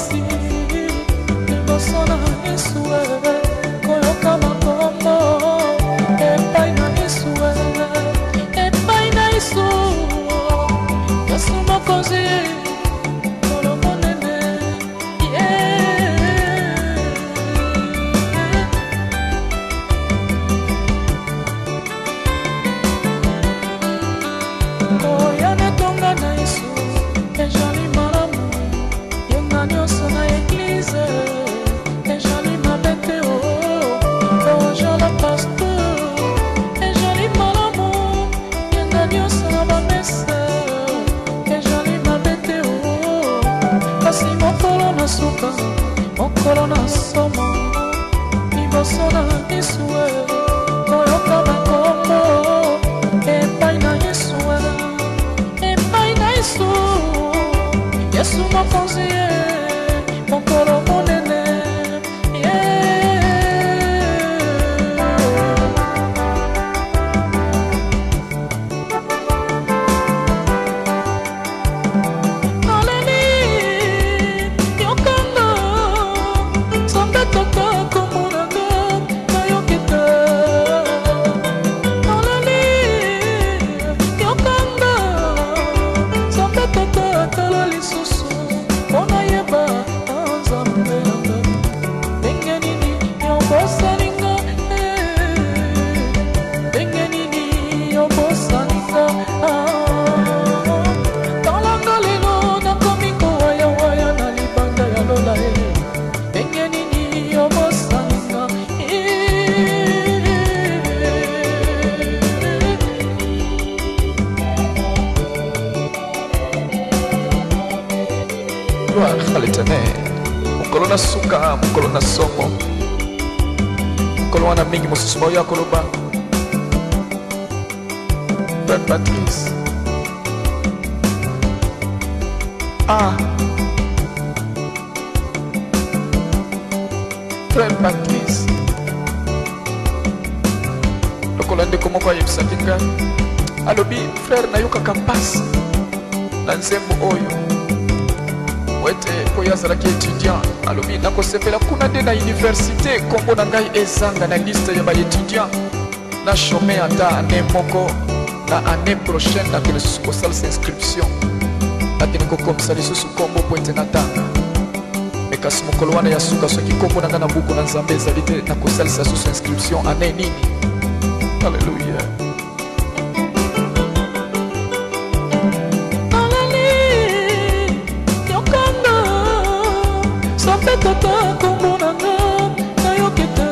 pasi liboso na Yesu koyoka makombo epai na Yesu epai na Yesu Yesu mokonzi suka mokolo na somo liboso na Yesu koyoka makombo epai na Yesu Yesu mokonzi mokolo monene mokolo na suka mokolo na somo mokolo wana mingi mosusu baoya koloba Frère Patrice Frère Patrice lokola ndeko moko ayebisaki ngai alobi frère nayokaka mpasi na nzembo oyo wete po yazalaki étudiant alobi nakosepela kuna nde na université kombo na ngai ezanga na liste ya baétudiant na chôme ata ane moko na année prochaine nakende susu kosalisa inscription nakende kokomisa lisusu kombo po ete natanga me kasi mokolo wana ya suka soki kombo na ngai na buku na nzambe ezali te nakosalisa susu inscription ane nini. Alleluya. Tata kombo nanga nayokete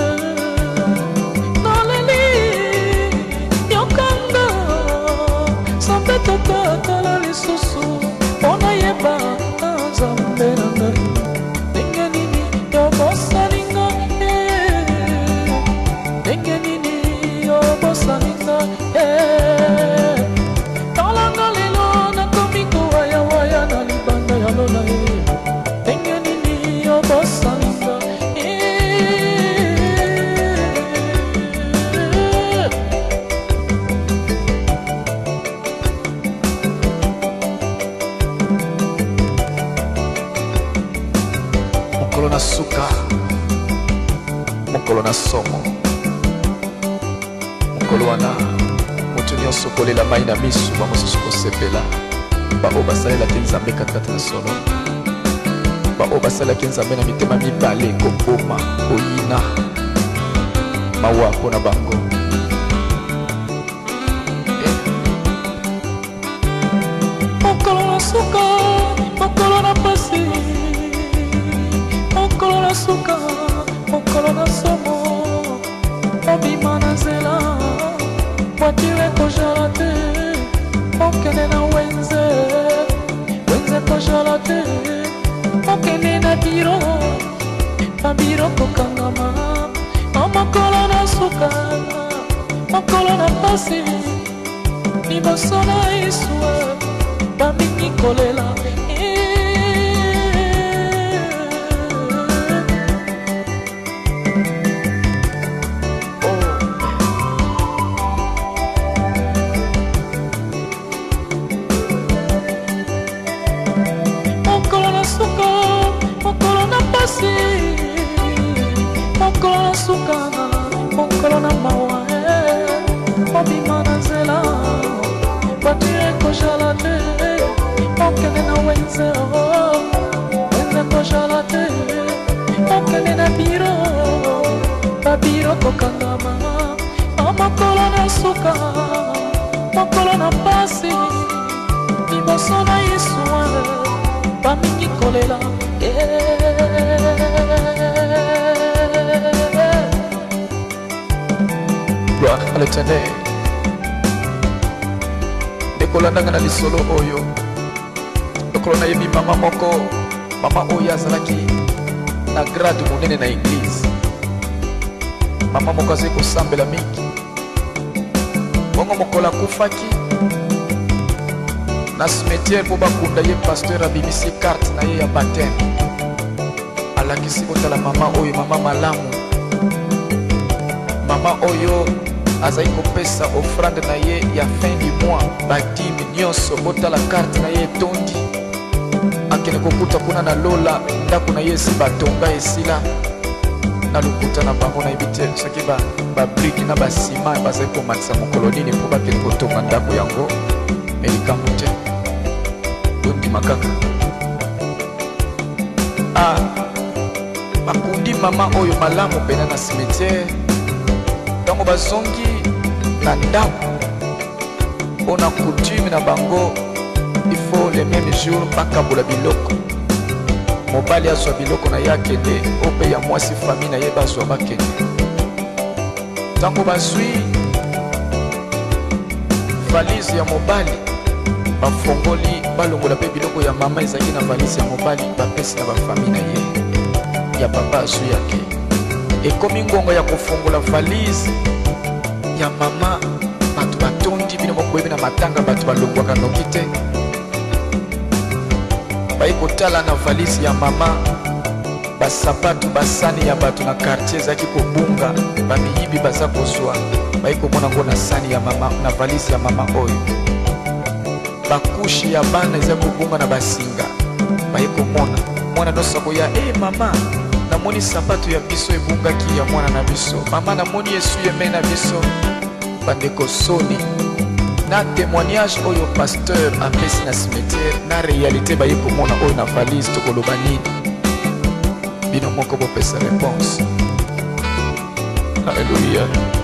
naleli yokanga sambe tata tala lisusu ona yeba nzambe nanga ndenge nini yobosalinga ndenge nini yobosalinga talanga lelo nakomi kowayawaya na libanda ya lola mokolo na suka mokolo na somo mokolo wana moto nyonso kolela mai na misu bamosusu kosepela bao basalelaki nzambe katikati na solo bao basalelaki nzambe na mitema mibale koboma koyina mawa mpo na bango mokolo na suka mokolo na pasi mokolo na suka mokolo na somo obima na nzela voiture kozala te okende na wenze kozala te okende na biro babiro kokangama mokolo na suka mokolo na pasi liboso na Yesu bamingi kolela mokolo na suka mobima na nzela voiture ekoshala te okende na wenze wenze ekoshala te okende na biro babiro kokangama mokolo na suka mokolo na pasi liboso na Yesu bamingi kolela gloire à l'Éternel. Ndekolandanga na lisolo oyo lokolo nayebi mama moko mama oyo azalaki na grade monene na église mama moko azali kosambela mingi bongo mokolo akufaki na cimetière mpo bakunda ye pasteur abimisi carte na ye ya baptême alakisi kotala mama oyo mama malamu mama oyo azali kopesa offrande na ye ya fin du mois badimi nyonso botala carte na ye etondi akende kokuta kuna na lola ndako na ye esi batonga esila na lokuta na bango nayebi te soki babrike na basima bazali komatisa mokolo nini mpo bakende kotonga ndako yango me likambo te tondima kaka bakundi mama oyo malamu pena na cimetière ntango bazongi na ndako mpona coutume na bango il faut le même jour bakabola biloko mobali azwa biloko na ye akende ope ya mwasi famille na ye bazwa bakende ntango bazwi valise ya mobali bafongoli balongola mpe biloko ya mama ezalaki na valise ya mobali bapesi na bafamille na ye ya papa azwi yake ekomi ngongo ya kofongola valise ya mama bato batondi bino mokoyebi na matanga bato balongwaka noki te bayi kotala na valise ya mama basapatu basani ya bato na quartier ezalaki kobunga bamiyibi baza kozwa bayi komona ngo na sani ya mama na valise ya mama oyo bakushi ya bana eza kobunga na basinga bayi komona mwana nyonso akoya mama namoni sapatu ya biso ebungaki ya mwana na biso mama namoni esu yeme na biso bandeko soni na témoignage oyo pasteur apesi na cimetière na réalité baye komona oyo na valise tokoloba nini bino moko bopesa réponse. Alléluia.